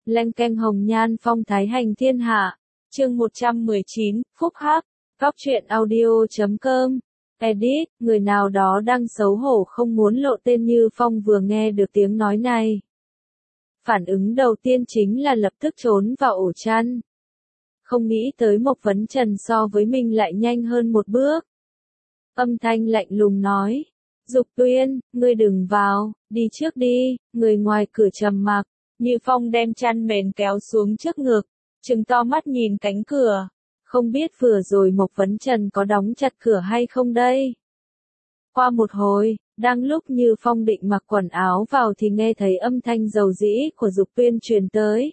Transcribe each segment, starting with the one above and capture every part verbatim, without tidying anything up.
Leng keng hồng nhan phong thái hành thiên hạ. Chương một trăm mười chín, phúc hắc. Góc truyện audio chấm com. Edit, người nào đó đang xấu hổ không muốn lộ tên Như Phong vừa nghe được tiếng nói này. Phản ứng đầu tiên chính là lập tức trốn vào ổ chăn. Không nghĩ tới Mộc Vấn Trần so với mình lại nhanh hơn một bước. Âm thanh lạnh lùng nói. Dục Tuyên, ngươi đừng vào, đi trước đi, người ngoài cửa trầm mặc. Như Phong đem chăn mền kéo xuống trước ngực, trừng to mắt nhìn cánh cửa. Không biết vừa rồi Mộc Vấn Trần có đóng chặt cửa hay không đây? Qua một hồi, đang lúc Như Phong định mặc quần áo vào thì nghe thấy âm thanh dầu dĩ của Dục Tuyên truyền tới.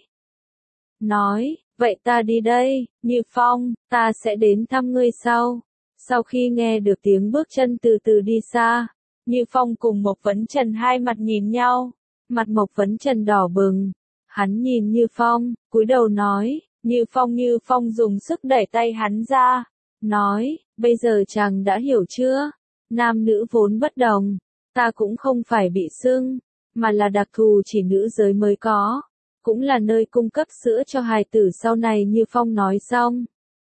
Nói, vậy ta đi đây, Như Phong, ta sẽ đến thăm ngươi sau. Sau khi nghe được tiếng bước chân từ từ đi xa, Như Phong cùng Mộc Vấn Trần hai mặt nhìn nhau. Mặt Mộc Vấn Trần đỏ bừng. Hắn nhìn Như Phong, cúi đầu nói, Như Phong Như Phong dùng sức đẩy tay hắn ra. Nói, bây giờ chàng đã hiểu chưa? Nam nữ vốn bất đồng. Ta cũng không phải bị xưng, mà là đặc thù chỉ nữ giới mới có. Cũng là nơi cung cấp sữa cho hài tử sau này. Như Phong nói xong.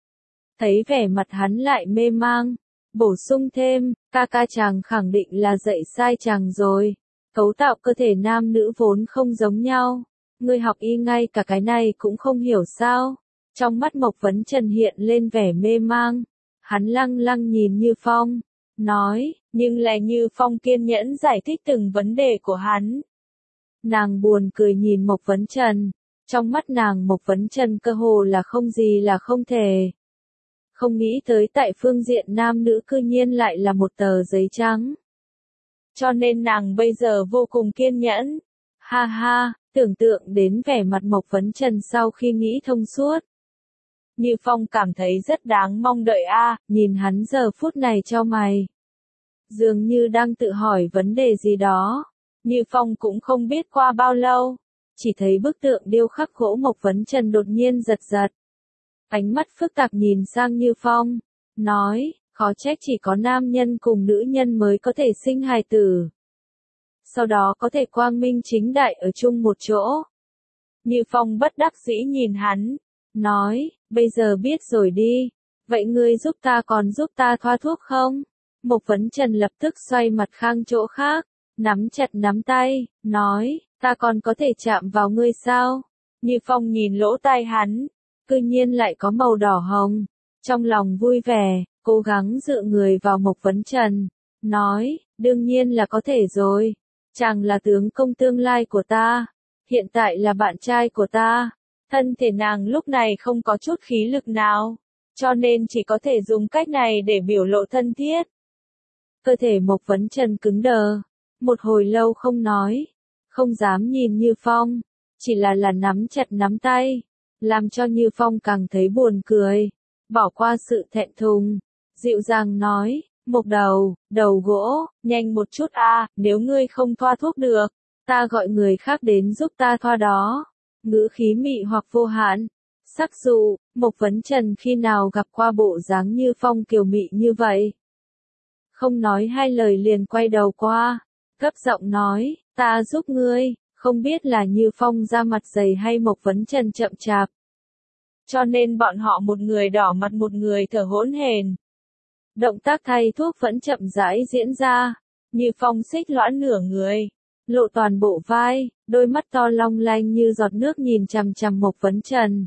Thấy vẻ mặt hắn lại mê mang. Bổ sung thêm, ca ca chàng khẳng định là dạy sai chàng rồi. Cấu tạo cơ thể nam nữ vốn không giống nhau. Ngươi học y ngay cả cái này cũng không hiểu sao? Trong mắt Mộc Vấn Trần hiện lên vẻ mê mang. Hắn lăng lăng nhìn Như Phong. Nói, nhưng lại Như Phong kiên nhẫn giải thích từng vấn đề của hắn. Nàng buồn cười nhìn Mộc Vấn Trần. Trong mắt nàng Mộc Vấn Trần cơ hồ là không gì là không thể. Không nghĩ tới tại phương diện nam nữ cư nhiên lại là một tờ giấy trắng. Cho nên nàng bây giờ vô cùng kiên nhẫn. Ha ha, tưởng tượng đến vẻ mặt Mộc Vấn Trần sau khi nghĩ thông suốt. Như Phong cảm thấy rất đáng mong đợi a, à, nhìn hắn giờ phút này chau mày. Dường như đang tự hỏi vấn đề gì đó. Như Phong cũng không biết qua bao lâu. Chỉ thấy bức tượng điêu khắc gỗ Mộc Vấn Trần đột nhiên giật giật. Ánh mắt phức tạp nhìn sang Như Phong. Nói, khó trách chỉ có nam nhân cùng nữ nhân mới có thể sinh hài tử. Sau đó có thể quang minh chính đại ở chung một chỗ. Như Phong bất đắc dĩ nhìn hắn. Nói, bây giờ biết rồi đi. Vậy ngươi giúp ta còn giúp ta thoa thuốc không? Mộc Vấn Trần lập tức xoay mặt sang chỗ khác. Nắm chặt nắm tay. Nói, ta còn có thể chạm vào ngươi sao? Như Phong nhìn lỗ tai hắn. Cư nhiên lại có màu đỏ hồng. Trong lòng vui vẻ, cố gắng dựa người vào Mộc Vấn Trần. Nói, đương nhiên là có thể rồi. Chàng là tướng công tương lai của ta. Hiện tại là bạn trai của ta. Thân thể nàng lúc này không có chút khí lực nào. Cho nên chỉ có thể dùng cách này để biểu lộ thân thiết. Cơ thể Mộc Vấn Trần cứng đờ. Một hồi lâu không nói. Không dám nhìn Như Phong. Chỉ là là nắm chặt nắm tay. Làm cho Như Phong càng thấy buồn cười. Bỏ qua sự thẹn thùng. Dịu dàng nói. Mộc đầu, đầu gỗ, nhanh một chút a, à, nếu ngươi không thoa thuốc được, ta gọi người khác đến giúp ta thoa đó. Ngữ khí mị hoặc vô hạn. Sắc dụ, Mộc Vấn Trần khi nào gặp qua bộ dáng Như Phong kiều mị như vậy. Không nói hai lời liền quay đầu qua, gấp giọng nói, ta giúp ngươi, không biết là Như Phong ra mặt dày hay Mộc Vấn Trần chậm chạp. Cho nên bọn họ một người đỏ mặt một người thở hỗn hển. Động tác thay thuốc vẫn chậm rãi diễn ra. Như Phong xích lõa nửa người, lộ toàn bộ vai, đôi mắt to long lanh như giọt nước nhìn chằm chằm Mộc Vấn Trần.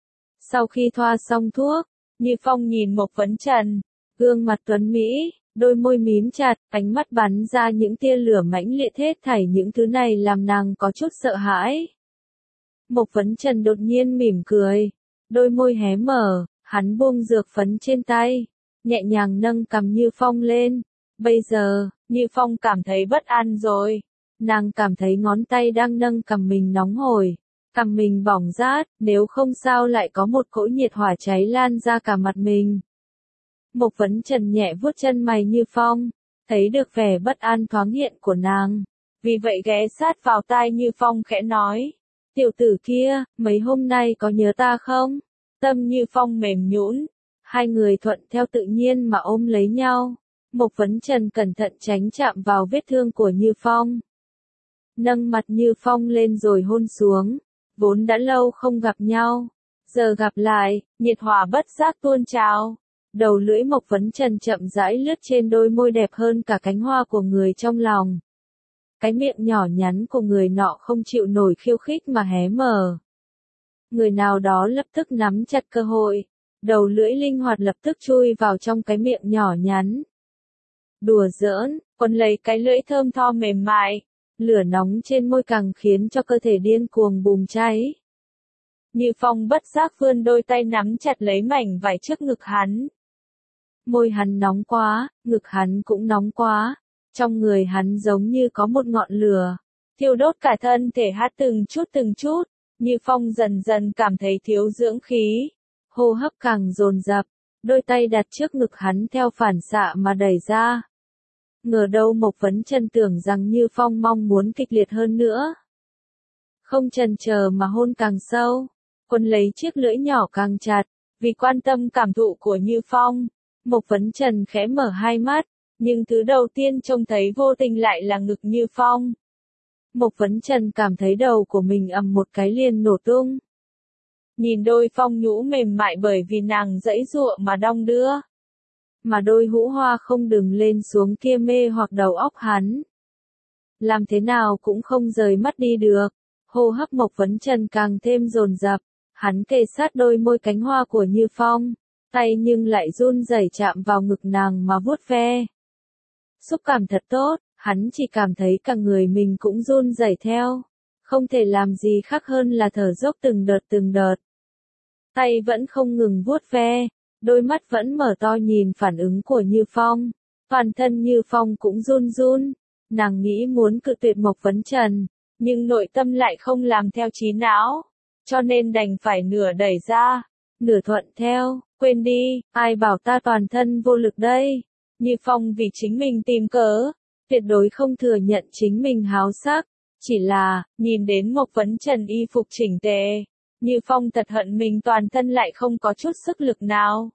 Sau khi thoa xong thuốc, Như Phong nhìn Mộc Vấn Trần, gương mặt tuấn mỹ, đôi môi mím chặt, ánh mắt bắn ra những tia lửa mãnh liệt, hết thảy những thứ này làm nàng có chút sợ hãi. Mộc Vấn Trần đột nhiên mỉm cười, đôi môi hé mở, hắn buông dược phấn trên tay. Nhẹ nhàng nâng cằm Như Phong lên. Bây giờ, Như Phong cảm thấy bất an rồi. Nàng cảm thấy ngón tay đang nâng cằm mình nóng hổi. Cằm mình bỏng rát, nếu không sao lại có một cỗ nhiệt hỏa cháy lan ra cả mặt mình. Mộc Vấn Trần nhẹ vuốt chân mày Như Phong. Thấy được vẻ bất an thoáng hiện của nàng. Vì vậy ghé sát vào tai Như Phong khẽ nói. Tiểu tử kia, mấy hôm nay có nhớ ta không? Tâm Như Phong mềm nhũn. Hai người thuận theo tự nhiên mà ôm lấy nhau. Mộc Vấn Trần cẩn thận tránh chạm vào vết thương của Như Phong. Nâng mặt Như Phong lên rồi hôn xuống. vốn đã lâu không gặp nhau. Giờ gặp lại, nhiệt hỏa bất giác tuôn trào. Đầu lưỡi Mộc Vấn Trần chậm rãi lướt trên đôi môi đẹp hơn cả cánh hoa của người trong lòng. Cái miệng nhỏ nhắn của người nọ không chịu nổi khiêu khích mà hé mở. Người nào đó lập tức nắm chặt cơ hội. Đầu lưỡi linh hoạt lập tức chui vào trong cái miệng nhỏ nhắn. Đùa giỡn, còn lấy cái lưỡi thơm tho mềm mại. Lửa nóng trên môi càng khiến cho cơ thể điên cuồng bùng cháy. Như Phong bất giác vươn đôi tay nắm chặt lấy mảnh vải trước ngực hắn. Môi hắn nóng quá, ngực hắn cũng nóng quá. Trong người hắn giống như có một ngọn lửa, thiêu đốt cả thân thể hát từng chút từng chút. Như Phong dần dần cảm thấy thiếu dưỡng khí, hô hấp càng dồn dập, đôi tay đặt trước ngực hắn theo phản xạ mà đẩy ra. Ngờ đâu Mộc Vấn Trần tưởng rằng Như Phong mong muốn kịch liệt hơn nữa. Không chần chờ mà hôn càng sâu, quấn lấy chiếc lưỡi nhỏ càng chặt, vì quan tâm cảm thụ của Như Phong. Mộc Vấn Trần khẽ mở hai mắt, nhưng thứ đầu tiên trông thấy vô tình lại là ngực Như Phong. Mộc Vấn Trần cảm thấy đầu của mình ầm một cái liền nổ tung. Nhìn đôi phong nhũ mềm mại bởi vì nàng giãy giụa mà đong đưa. Mà đôi hũ hoa không đừng lên xuống kia mê hoặc đầu óc hắn. Làm thế nào cũng không rời mắt đi được. Hô hấp Mộc Vấn Trần càng thêm dồn dập. Hắn kề sát đôi môi cánh hoa của Như Phong. Tay nhưng lại run rẩy chạm vào ngực nàng mà vuốt ve. Xúc cảm thật tốt, hắn chỉ cảm thấy cả người mình cũng run rẩy theo. Không thể làm gì khác hơn là thở dốc từng đợt từng đợt. Tay vẫn không ngừng vuốt ve, đôi mắt vẫn mở to nhìn phản ứng của Như Phong. Toàn thân Như Phong cũng run run, nàng nghĩ muốn cự tuyệt Mộc Vấn Trần, nhưng nội tâm lại không làm theo trí não, cho nên đành phải nửa đẩy ra, nửa thuận theo. Quên đi, ai bảo ta toàn thân vô lực đây. Như Phong vì chính mình tìm cớ, tuyệt đối không thừa nhận chính mình háo sắc, chỉ là, nhìn đến Mộc Vấn Trần y phục chỉnh tề, Như Phong thật hận mình toàn thân lại không có chút sức lực nào.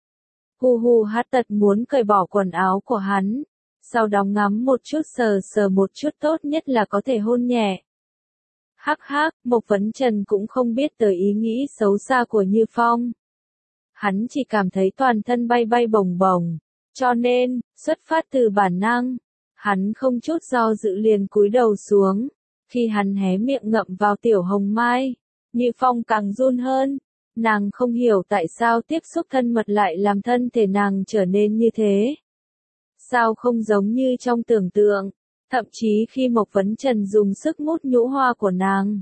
Hu hu hát tật muốn cởi bỏ quần áo của hắn, sau đó ngắm một chút sờ sờ một chút tốt nhất là có thể hôn nhẹ. Hắc hắc, Mộc Vấn Trần cũng không biết tới ý nghĩ xấu xa của Như Phong. Hắn chỉ cảm thấy toàn thân bay bay bồng bồng, cho nên, xuất phát từ bản năng, hắn không chút do dự liền cúi đầu xuống. Khi hắn hé miệng ngậm vào tiểu hồng mai, Như Phong càng run hơn. Nàng không hiểu tại sao tiếp xúc thân mật lại làm thân thể nàng trở nên như thế. Sao không giống như trong tưởng tượng, thậm chí khi Mộc Vấn Trần dùng sức mút nhũ hoa của nàng.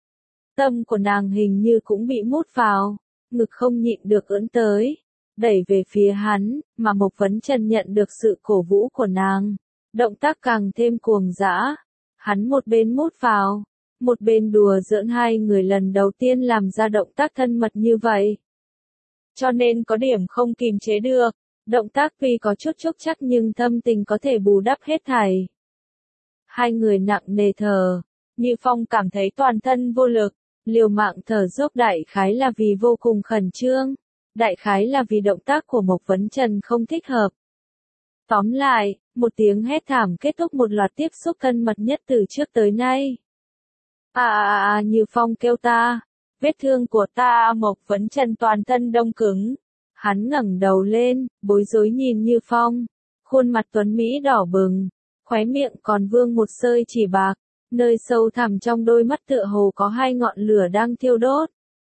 Tâm của nàng hình như cũng bị mút vào, ngực không nhịn được ưỡn tới, đẩy về phía hắn, mà Mộc Vấn Trần nhận được sự cổ vũ của nàng. Động tác càng thêm cuồng dã, hắn một bên mút vào, một bên đùa giỡn hai người lần đầu tiên làm ra động tác thân mật như vậy. Cho nên có điểm không kìm chế được, động tác tuy có chút chốc chắc nhưng thâm tình có thể bù đắp hết thảy. Hai người nặng nề thở, Như Phong cảm thấy toàn thân vô lực, liều mạng thở dốc đại khái là vì vô cùng khẩn trương, đại khái là vì động tác của Mộc Vấn Trần không thích hợp. Tóm lại, một tiếng hét thảm kết thúc một loạt tiếp xúc thân mật nhất từ trước tới nay. À à à Như Phong kêu ta, vết thương của ta. Mộc Vấn Trần toàn thân đông cứng. Hắn ngẩng đầu lên, bối rối nhìn Như Phong, khuôn mặt tuấn Mỹ đỏ bừng, khóe miệng còn vương một sợi chỉ bạc, nơi sâu thẳm trong đôi mắt tựa hồ có hai ngọn lửa đang thiêu đốt.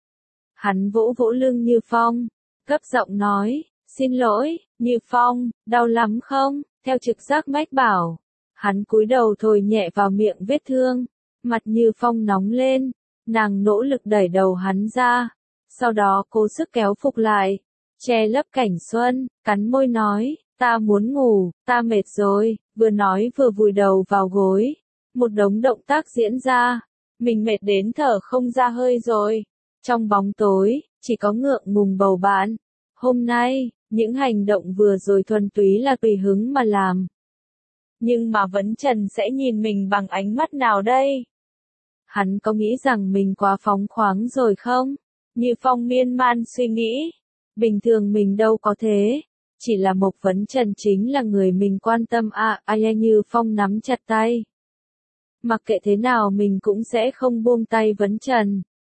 Hắn vỗ vỗ lưng Như Phong, gấp giọng nói, xin lỗi, Như Phong, đau lắm không? Theo trực giác mách bảo, hắn cúi đầu thổi nhẹ vào miệng vết thương, mặt Như Phong nóng lên, nàng nỗ lực đẩy đầu hắn ra, sau đó cố sức kéo phục lại, che lấp cảnh xuân, cắn môi nói, ta muốn ngủ, ta mệt rồi, vừa nói vừa vùi đầu vào gối, một đống động tác diễn ra, mình mệt đến thở không ra hơi rồi. Trong bóng tối, chỉ có ngượng ngùng bầu bạn. Hôm nay, những hành động vừa rồi thuần túy là tùy hứng mà làm. Nhưng mà Vấn Trần sẽ nhìn mình bằng ánh mắt nào đây? Hắn có nghĩ rằng mình quá phóng khoáng rồi không? Như Phong miên man suy nghĩ. Bình thường mình đâu có thế. Chỉ là Mộc Vấn Trần chính là người mình quan tâm à, ai Như Phong nắm chặt tay. Mặc kệ thế nào mình cũng sẽ không buông tay Vấn Trần.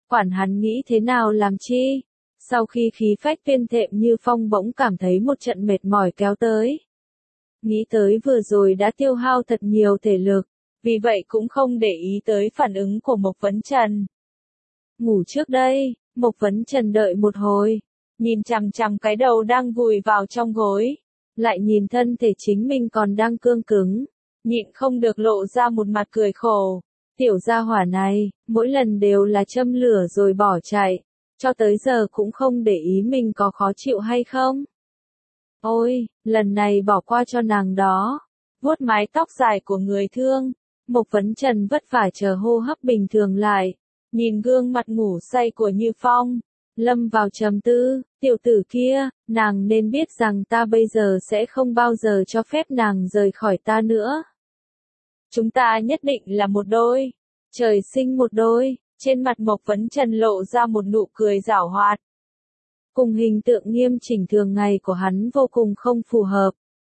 Quản hắn nghĩ thế nào làm chi? Sau khi khí phách tuyên thệ Như Phong bỗng cảm thấy một trận mệt mỏi kéo tới. Nghĩ tới vừa rồi đã tiêu hao thật nhiều thể lực, vì vậy cũng không để ý tới phản ứng của Mộc Vấn Trần. Ngủ trước đây, Mộc Vấn Trần đợi một hồi, nhìn chằm chằm cái đầu đang vùi vào trong gối, lại nhìn thân thể chính mình còn đang cương cứng, nhịn không được lộ ra một mặt cười khổ. Tiểu gia hỏa này, mỗi lần đều là châm lửa rồi bỏ chạy, cho tới giờ cũng không để ý mình có khó chịu hay không. Ôi, lần này bỏ qua cho nàng đó. Vuốt mái tóc dài của người thương, Mộc Vấn Trần vất vả chờ hô hấp bình thường lại, nhìn gương mặt ngủ say của Như Phong, lâm vào trầm tư. Tiểu tử kia, nàng nên biết rằng ta bây giờ sẽ không bao giờ cho phép nàng rời khỏi ta nữa. Chúng ta nhất định là một đôi, trời sinh một đôi. Trên mặt Mộc Vấn Trần lộ ra một nụ cười giảo hoạt. Cùng hình tượng nghiêm chỉnh thường ngày của hắn vô cùng không phù hợp.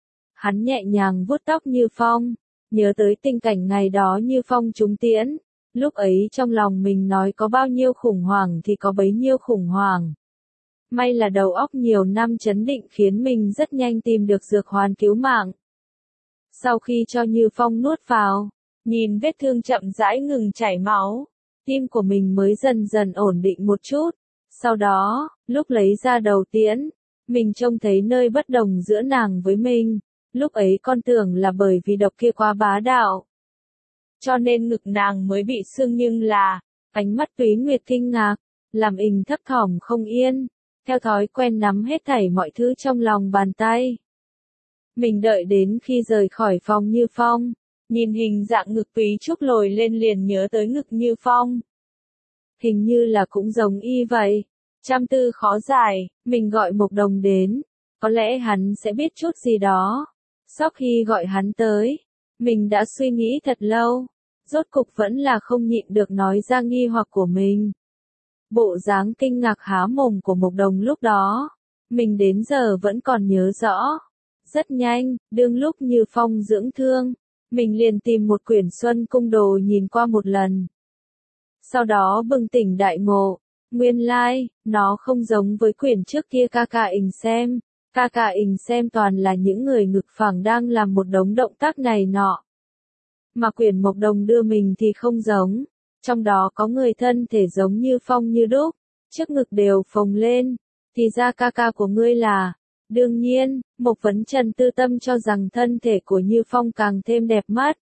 Hắn nhẹ nhàng vuốt tóc Như Phong, nhớ tới tình cảnh ngày đó Như Phong trúng tiễn. Lúc ấy trong lòng mình nói có bao nhiêu khủng hoảng thì có bấy nhiêu khủng hoảng. May là đầu óc nhiều năm trấn định khiến mình rất nhanh tìm được dược hoàn cứu mạng. Sau khi cho Như Phong nuốt vào, nhìn vết thương chậm rãi ngừng chảy máu, tim của mình mới dần dần ổn định một chút. Sau đó, lúc lấy ra đầu tiễn, mình trông thấy nơi bất đồng giữa nàng với mình. Lúc ấy con tưởng là bởi vì độc kia quá bá đạo, cho nên ngực nàng mới bị sưng, nhưng là, ánh mắt Túy Nguyệt kinh ngạc, làm ình thấp thỏm không yên, theo thói quen nắm hết thảy mọi thứ trong lòng bàn tay. Mình đợi đến khi rời khỏi phòng Như Phong, nhìn hình dạng ngực Túy Trúc lồi lên liền nhớ tới ngực Như Phong. Hình như là cũng giống y vậy. Trăm tư khó giải, mình gọi Mộc Đồng đến, có lẽ hắn sẽ biết chút gì đó. Sau khi gọi hắn tới, mình đã suy nghĩ thật lâu, rốt cục vẫn là không nhịn được nói ra nghi hoặc của mình. Bộ dáng kinh ngạc há mồm của Mộc Đồng lúc đó, mình đến giờ vẫn còn nhớ rõ. Rất nhanh, đương lúc Như Phong dưỡng thương, mình liền tìm một quyển Xuân Cung Đồ nhìn qua một lần. Sau đó bừng tỉnh đại ngộ, nguyên lai, like, nó không giống với quyển trước kia ca ca ình xem. Ca ca ình xem toàn là những người ngực phẳng đang làm một đống động tác này nọ. Mà quyển Mộc Đồng đưa mình thì không giống. Trong đó có người thân thể giống Như Phong như đúc, trước ngực đều phồng lên. Thì ra ca ca của ngươi là... Đương nhiên, Mộc Vấn Trần tư tâm cho rằng thân thể của Như Phong càng thêm đẹp mắt.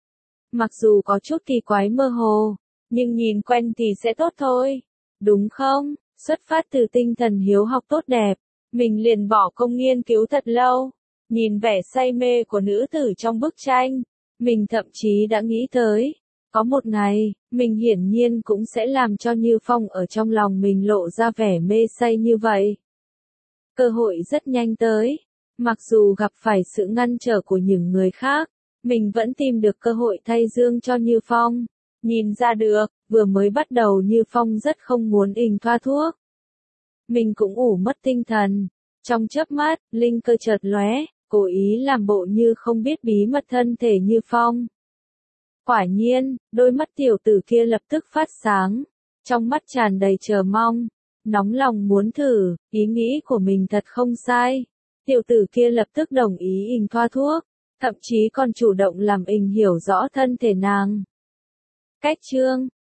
Mặc dù có chút kỳ quái mơ hồ, nhưng nhìn quen thì sẽ tốt thôi. Đúng không? Xuất phát từ tinh thần hiếu học tốt đẹp, mình liền bỏ công nghiên cứu thật lâu. Nhìn vẻ say mê của nữ tử trong bức tranh, mình thậm chí đã nghĩ tới, có một ngày, mình hiển nhiên cũng sẽ làm cho Như Phong ở trong lòng mình lộ ra vẻ mê say như vậy. Cơ hội rất nhanh tới, mặc dù gặp phải sự ngăn trở của những người khác, mình vẫn tìm được cơ hội thay dương cho Như Phong. Nhìn ra được, vừa mới bắt đầu Như Phong rất không muốn ình thoa thuốc. Mình cũng ủ mất tinh thần. Trong chớp mắt, linh cơ chợt lóe, cố ý làm bộ như không biết bí mật thân thể Như Phong. Quả nhiên, đôi mắt tiểu tử kia lập tức phát sáng, trong mắt tràn đầy chờ mong, nóng lòng muốn thử, ý nghĩ của mình thật không sai. Tiểu tử kia lập tức đồng ý ình thoa thuốc, thậm chí còn chủ động làm ình hiểu rõ thân thể nàng. Cách chương